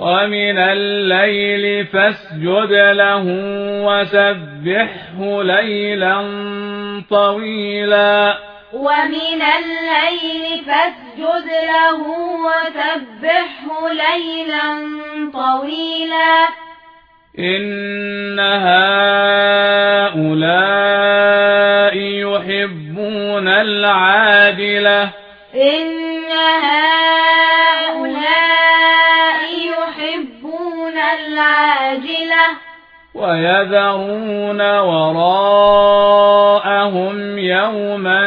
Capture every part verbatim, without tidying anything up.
ومن الليل فاسجد له وسبحه ليلا طويلا ومن الليل فاسجد له وسبحه ليلا طويلا إن هؤلاء يحبون العاجلة إن هؤلاء يحبون العاجلة ويذرون وراءهم يوما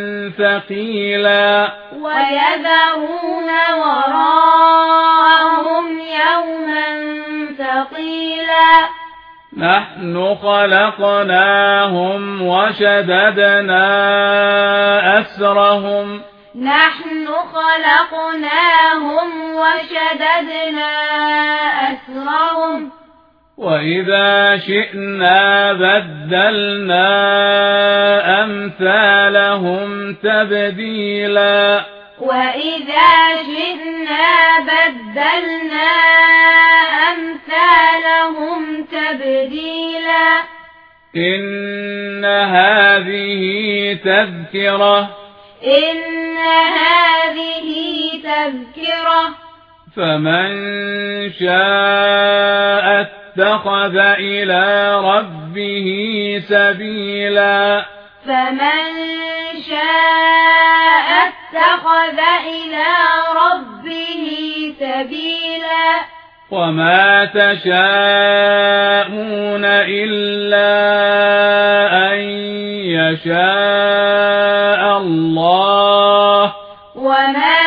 ثقيلا ويذرون وراءهم يوما ثقيلا نحن خلقناهم وشددنا أسرهم نحن خلقناهم وشددنا أسرهم وإذا شئنا بدلنا أمثالهم تبديلا وإذا شئنا بدلنا أمثالهم تبديلا إن هذه تذكرة إن هذه تذكرة فمن شاء اتخذ إلى ربه سبيلا فمن شاء اتخذ إلى ربه سبيلا وما تشاءون إلا أن يشاء الله وما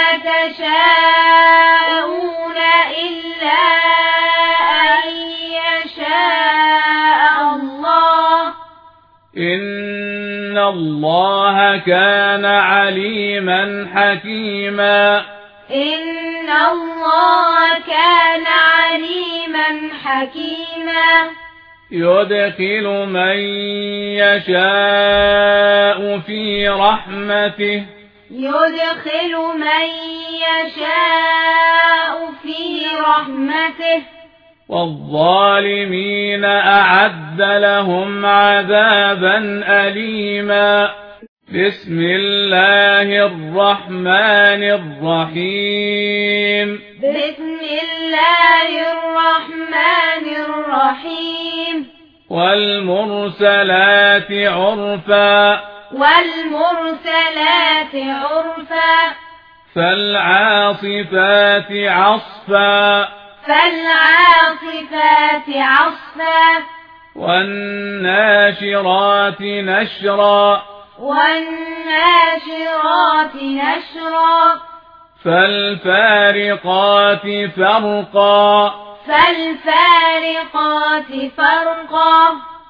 تشاءون إلا أن يشاء الله إن الله كان عليما حكيما إن الله كان عليما حكيما يدخل من يشاء في رحمته يدخل من يشاء في رحمته والظالمين أعد لهم عذابا أليما بسم الله الرحمن الرحيم بسم الله الرحمن الرحيم والمرسلات عرفا والمرسلات عرفا فالعاصفات عصفا فالعاصفات عصفا والناشرات نشرا والناشرات نشرا فالفارقات فرقا فالفارقات فرقا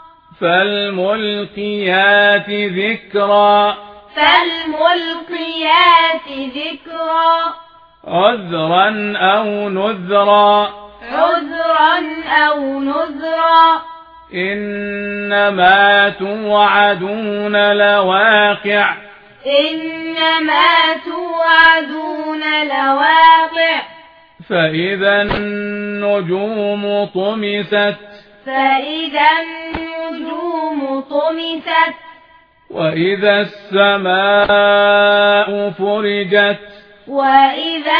فالملقيات ذكرا فالملقيات ذكرا عذرا أو نذرا عذرا أو نذرا إنما توعدون لواقع إنما توعدون لواقع فإذا النجوم طمست فإذا النجوم طمست وإذا السماء فرجت وإذا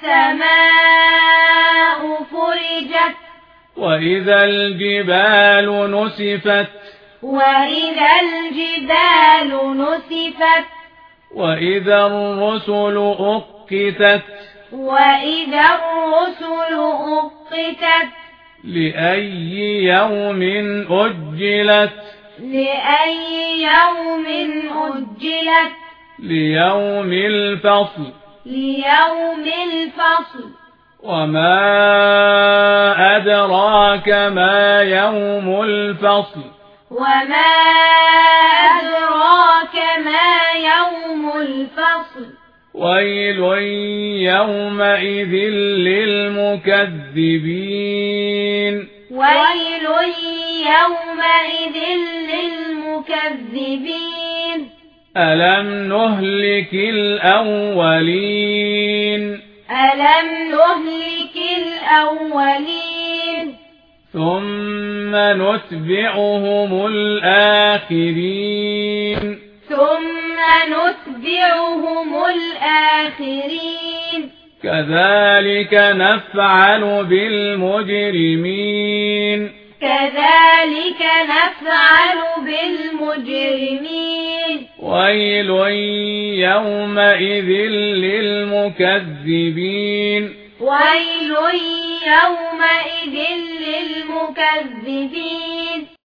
السماء فرجت وإذا الجبال نسفت وإذا الجبال نسفت وإذا الرسل أقتت وإذا الرسل أقتت لأي يوم أجلت لأي يوم أجلت ليوم الفصل ليوم الفصل وما أدراك ما يوم الفصل وما أدراك ما يوم الفصل ويل يومئذ للمكذبين ويل يومئذ للمكذبين ألم نهلك الأولين ألم نهلك الأولين ثم نتبعهم الآخرين ثم نتبعهم الآخرين كذلك نفعل بالمجرمين كذلك نفعل بالمجرمين ويل يومئذ للمكذبين ويل يومئذ للمكذبين